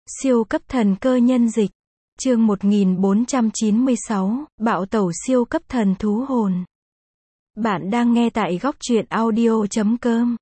Siêu cấp thần cơ nhân dịch. Chương 1496, Bạo tẩu siêu cấp thần thú hồn. Bạn đang nghe tại góc truyện audio.com.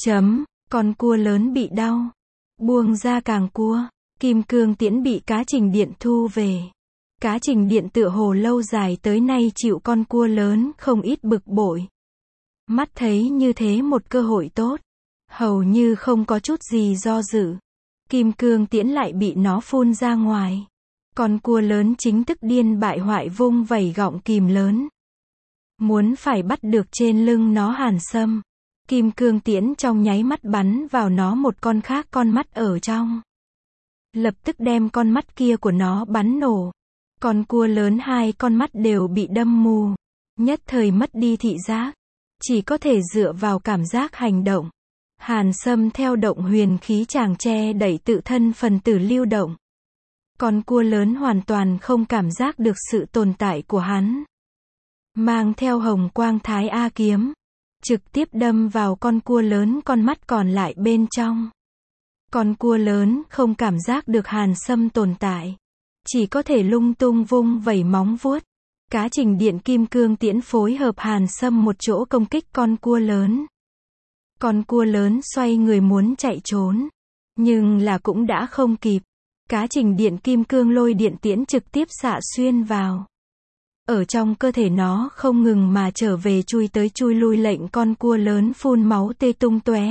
Con cua lớn bị đau. Buông ra càng cua. Kim cương tiễn bị cá trình điện thu về. Cá trình điện tựa hồ lâu dài tới nay chịu con cua lớn không ít bực bội. Mắt thấy như thế một cơ hội tốt. Hầu như không có chút gì do dự. Kim cương tiễn lại bị nó phun ra ngoài. Con cua lớn chính thức điên bại hoại vung vẩy gọng kìm lớn. Muốn phải bắt được trên lưng nó Hàn Sâm. Kim cương tiễn trong nháy mắt bắn vào nó một con khác con mắt ở trong. Lập tức đem con mắt kia của nó bắn nổ. Con cua lớn hai con mắt đều bị đâm mù. Nhất thời mất đi thị giác. Chỉ có thể dựa vào cảm giác hành động. Hàn Sâm theo động huyền khí chàng che đẩy tự thân phần tử lưu động. Con cua lớn hoàn toàn không cảm giác được sự tồn tại của hắn. Mang theo hồng quang thái A kiếm. Trực tiếp đâm vào con cua lớn con mắt còn lại bên trong. Con cua lớn không cảm giác được Hàn Sâm tồn tại. Chỉ có thể lung tung vung vẩy móng vuốt. Cá trình điện kim cương tiễn phối hợp Hàn Sâm một chỗ công kích con cua lớn. Con cua lớn xoay người muốn chạy trốn. Nhưng là cũng đã không kịp. Cá trình điện kim cương lôi điện tiễn trực tiếp xạ xuyên vào. Ở trong cơ thể nó không ngừng mà trở về chui tới chui lui lệnh con cua lớn phun máu tê tung tóe.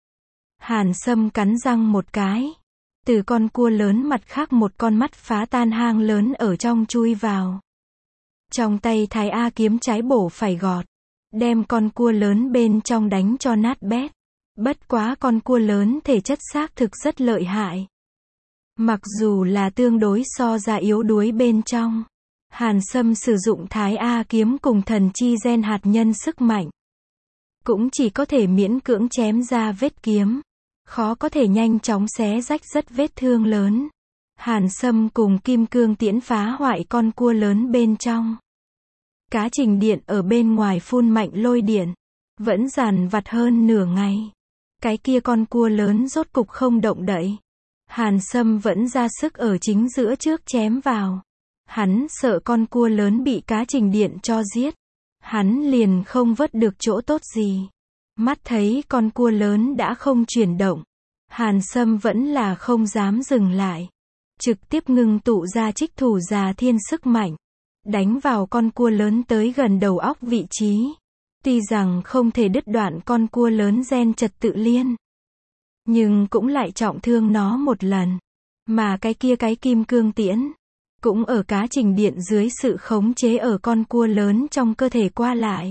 Hàn Sâm cắn răng một cái. Từ con cua lớn mặt khác một con mắt phá tan hang lớn ở trong chui vào. Trong tay thái A kiếm trái bổ phải gọt. Đem con cua lớn bên trong đánh cho nát bét. Bất quá con cua lớn thể chất xác thực rất lợi hại. Mặc dù là tương đối so ra yếu đuối bên trong. Hàn Sâm sử dụng thái A kiếm cùng thần chi gen hạt nhân sức mạnh. Cũng chỉ có thể miễn cưỡng chém ra vết kiếm. Khó có thể nhanh chóng xé rách rất vết thương lớn. Hàn Sâm cùng kim cương tiễn phá hoại con cua lớn bên trong. Cá trình điện ở bên ngoài phun mạnh lôi điện. Vẫn dằn vặt hơn nửa ngày. Cái kia con cua lớn rốt cục không động đậy. Hàn Sâm vẫn ra sức ở chính giữa trước chém vào. Hắn sợ con cua lớn bị cá trình điện cho giết. Hắn liền không vớt được chỗ tốt gì. Mắt thấy con cua lớn đã không chuyển động. Hàn Sâm vẫn là không dám dừng lại. Trực tiếp ngưng tụ ra trích thủ già thiên sức mạnh. Đánh vào con cua lớn tới gần đầu óc vị trí. Tuy rằng không thể đứt đoạn con cua lớn gen trật tự liên. Nhưng cũng lại trọng thương nó một lần. Mà cái kim cương tiễn. Cũng ở cá trình điện dưới sự khống chế ở con cua lớn trong cơ thể qua lại.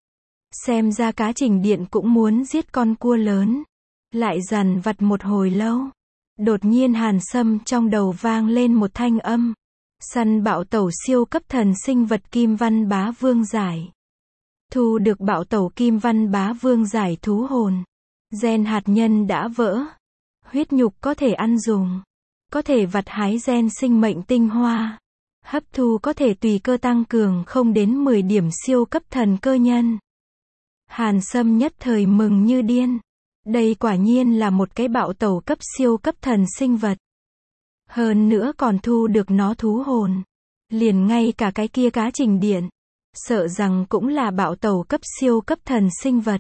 Xem ra cá trình điện cũng muốn giết con cua lớn. Lại dằn vặt một hồi lâu. Đột nhiên Hàn Sâm trong đầu vang lên một thanh âm. Săn bạo tẩu siêu cấp thần sinh vật Kim Văn Bá Vương giải. Thu được bạo tẩu Kim Văn Bá Vương giải thú hồn. Gen hạt nhân đã vỡ. Huyết nhục có thể ăn dùng. Có thể vặt hái gen sinh mệnh tinh hoa. Hấp thu có thể tùy cơ tăng cường không đến 10 điểm siêu cấp thần cơ nhân. Hàn Sâm nhất thời mừng như điên. Đây quả nhiên là một cái bạo tẩu cấp siêu cấp thần sinh vật. Hơn nữa còn thu được nó thú hồn. Liền ngay cả cái kia cá trình điện. Sợ rằng cũng là bạo tẩu cấp siêu cấp thần sinh vật.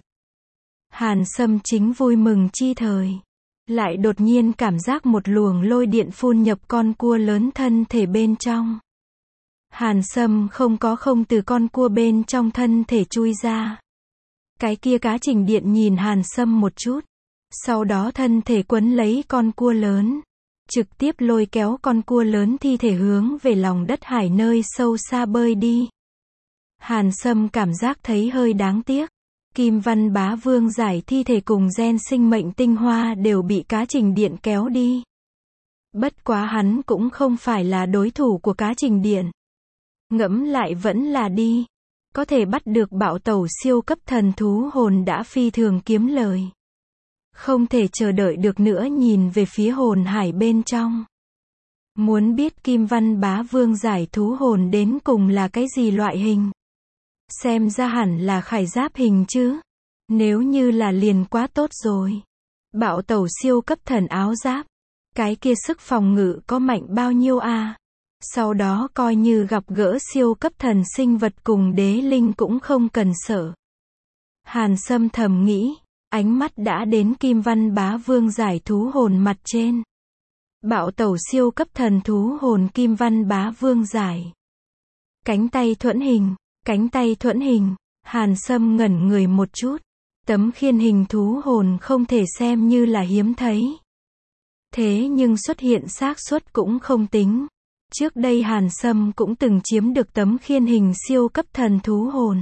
Hàn Sâm chính vui mừng chi thời. Lại đột nhiên cảm giác một luồng lôi điện phun nhập con cua lớn thân thể bên trong. Hàn Sâm không từ con cua bên trong thân thể chui ra. Cái kia cá trình điện nhìn Hàn Sâm một chút. Sau đó thân thể quấn lấy con cua lớn. Trực tiếp lôi kéo con cua lớn thi thể hướng về lòng đất hải nơi sâu xa bơi đi. Hàn Sâm cảm giác thấy hơi đáng tiếc. Kim Văn Bá Vương giải thi thể cùng gen sinh mệnh tinh hoa đều bị cá trình điện kéo đi. Bất quá hắn cũng không phải là đối thủ của cá trình điện. Ngẫm lại vẫn là đi. Có thể bắt được bạo tẩu siêu cấp thần thú hồn đã phi thường kiếm lời. Không thể chờ đợi được nữa nhìn về phía hồn hải bên trong. Muốn biết Kim Văn Bá Vương giải thú hồn đến cùng là cái gì loại hình? Xem ra hẳn là khải giáp hình chứ. Nếu như là liền quá tốt rồi. Bạo tẩu siêu cấp thần áo giáp. Cái kia sức phòng ngự có mạnh bao nhiêu à? Sau đó coi như gặp gỡ siêu cấp thần sinh vật cùng đế linh cũng không cần sợ. Hàn Sâm thầm nghĩ, ánh mắt đã đến Kim Văn Bá Vương giải thú hồn mặt trên. Bạo tẩu siêu cấp thần thú hồn Kim Văn Bá Vương giải. Cánh tay thuẫn hình, Hàn Sâm ngẩn người một chút. Tấm khiên hình thú hồn không thể xem như là hiếm thấy. Thế nhưng xuất hiện xác suất cũng không tính. Trước đây Hàn Sâm cũng từng chiếm được tấm khiên hình siêu cấp thần thú hồn.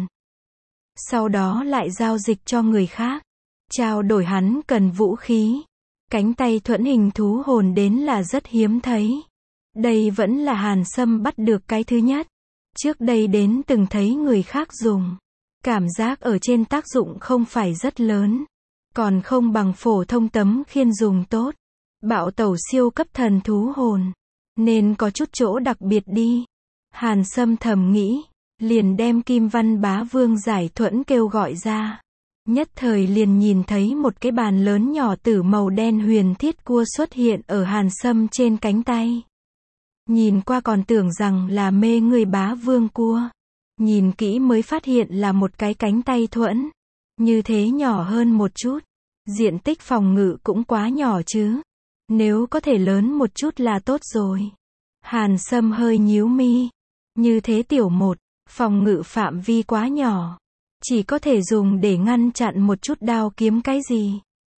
Sau đó lại giao dịch cho người khác. Trao đổi hắn cần vũ khí. Cánh tay thuẫn hình thú hồn đến là rất hiếm thấy. Đây vẫn là Hàn Sâm bắt được cái thứ nhất. Trước đây đến từng thấy người khác dùng. Cảm giác ở trên tác dụng không phải rất lớn. Còn không bằng phổ thông tấm khiên dùng tốt. Bạo tẩu siêu cấp thần thú hồn. Nên có chút chỗ đặc biệt đi. Hàn Sâm thầm nghĩ. Liền đem Kim Văn Bá Vương giải thuẫn kêu gọi ra. Nhất thời liền nhìn thấy một cái bàn lớn nhỏ tử màu đen huyền thiết cua xuất hiện ở Hàn Sâm trên cánh tay. Nhìn qua còn tưởng rằng là mê người Bá Vương cua. Nhìn kỹ mới phát hiện là một cái cánh tay thuẫn. Như thế nhỏ hơn một chút. Diện tích phòng ngự cũng quá nhỏ chứ. Nếu có thể lớn một chút là tốt rồi. Hàn Sâm hơi nhíu mi. Như thế tiểu một, phòng ngự phạm vi quá nhỏ. Chỉ có thể dùng để ngăn chặn một chút đao kiếm cái gì.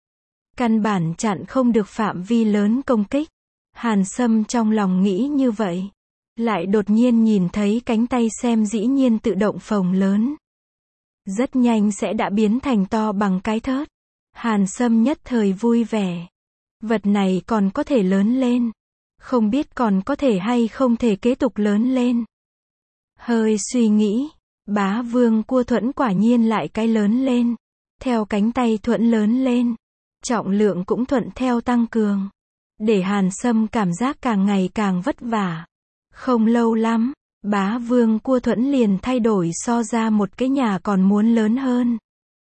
Căn bản chặn không được phạm vi lớn công kích. Hàn Sâm trong lòng nghĩ như vậy. Lại đột nhiên nhìn thấy cánh tay xem dĩ nhiên tự động phồng lớn. Rất nhanh sẽ đã biến thành to bằng cái thớt. Hàn Sâm nhất thời vui vẻ. Vật này còn có thể lớn lên. Không biết còn có thể hay không thể kế tục lớn lên. Hơi suy nghĩ. Bá Vương cua thuẫn quả nhiên lại cái lớn lên. Theo cánh tay thuẫn lớn lên. Trọng lượng cũng thuận theo tăng cường. Để Hàn Sâm cảm giác càng ngày càng vất vả. Không lâu lắm, Bá Vương cua thuẫn liền thay đổi so ra một cái nhà còn muốn lớn hơn.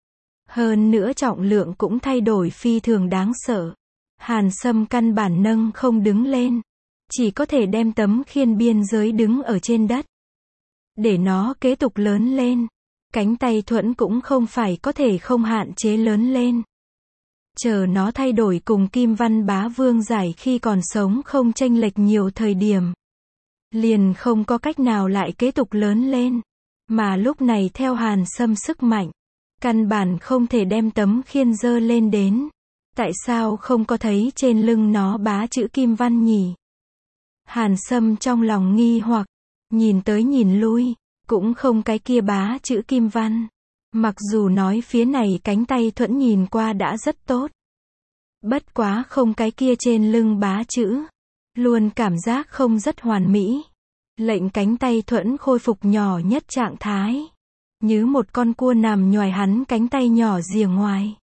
Hơn nữa trọng lượng cũng thay đổi phi thường đáng sợ. Hàn Sâm căn bản nâng không đứng lên. Chỉ có thể đem tấm khiên biên giới đứng ở trên đất. Để nó kế tục lớn lên. Cánh tay thuẫn cũng không phải có thể không hạn chế lớn lên. Chờ nó thay đổi cùng Kim Văn Bá Vương giải khi còn sống không chênh lệch nhiều thời điểm. Liền không có cách nào lại kế tục lớn lên. Mà lúc này theo Hàn Sâm sức mạnh. Căn bản không thể đem tấm khiên dơ lên đến. Tại sao không có thấy trên lưng nó bá chữ Kim Văn nhỉ? Hàn Sâm trong lòng nghi hoặc. Nhìn tới nhìn lui. Cũng không cái kia bá chữ Kim Văn. Mặc dù nói phía này cánh tay thuẫn nhìn qua đã rất tốt. Bất quá không cái kia trên lưng bá chữ. Luôn cảm giác không rất hoàn mỹ. Lệnh cánh tay thuẫn khôi phục nhỏ nhất trạng thái. Như một con cua nằm nhoài hắn cánh tay nhỏ rìa ngoài.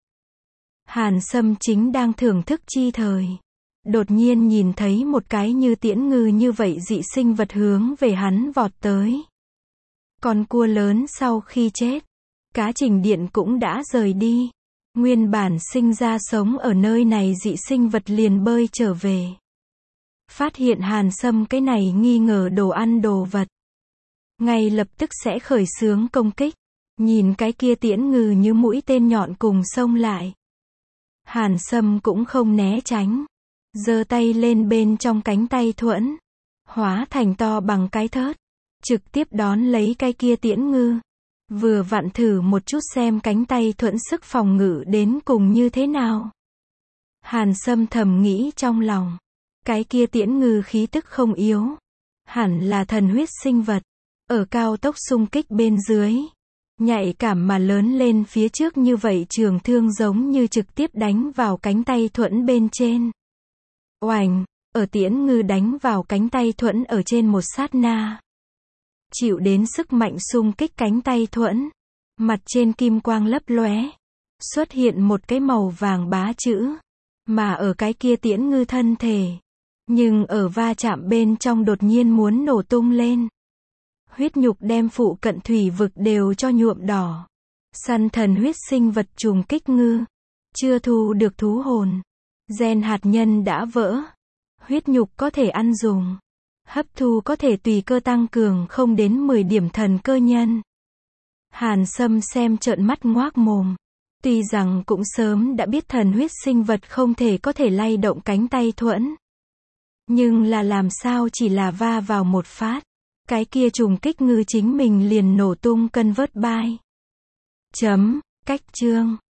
Hàn Sâm chính đang thưởng thức chi thời. Đột nhiên nhìn thấy một cái như tiễn ngư như vậy dị sinh vật hướng về hắn vọt tới. Con cua lớn sau khi chết. Cá Trình Điện cũng đã rời đi. Nguyên bản sinh ra sống ở nơi này dị sinh vật liền bơi trở về. Phát hiện Hàn Sâm cái này nghi ngờ đồ ăn đồ vật. Ngay lập tức sẽ khởi xướng công kích. Nhìn cái kia tiễn ngư như mũi tên nhọn cùng xông lại. Hàn Sâm cũng không né tránh. Giơ tay lên bên trong cánh tay thuẫn. Hóa thành to bằng cái thớt. Trực tiếp đón lấy cái kia tiễn ngư. Vừa vặn thử một chút xem cánh tay thuẫn sức phòng ngự đến cùng như thế nào. Hàn Sâm thầm nghĩ trong lòng. Cái kia tiễn ngư khí tức không yếu. Hẳn là thần huyết sinh vật. Ở cao tốc xung kích bên dưới. Nhạy cảm mà lớn lên phía trước như vậy trường thương giống như trực tiếp đánh vào cánh tay thuẫn bên trên. Oành, ở tiễn ngư đánh vào cánh tay thuẫn ở trên một sát na. Chịu đến sức mạnh xung kích cánh tay thuẫn. Mặt trên kim quang lấp lóe. Xuất hiện một cái màu vàng bá chữ. Mà ở cái kia tiễn ngư thân thể. Nhưng ở va chạm bên trong đột nhiên muốn nổ tung lên. Huyết nhục đem phụ cận thủy vực đều cho nhuộm đỏ. Săn thần huyết sinh vật trùng kích ngư. Chưa thu được thú hồn. Gen hạt nhân đã vỡ. Huyết nhục có thể ăn dùng. Hấp thu có thể tùy cơ tăng cường không đến 10 điểm thần cơ nhân. Hàn Sâm xem trợn mắt ngoác mồm. Tuy rằng cũng sớm đã biết thần huyết sinh vật không thể có thể lay động cánh tay Thuẫn. Nhưng là làm sao chỉ là va vào một phát. Cái kia trùng kích ngư chính mình liền nổ tung cân vớt bai. Cách chương.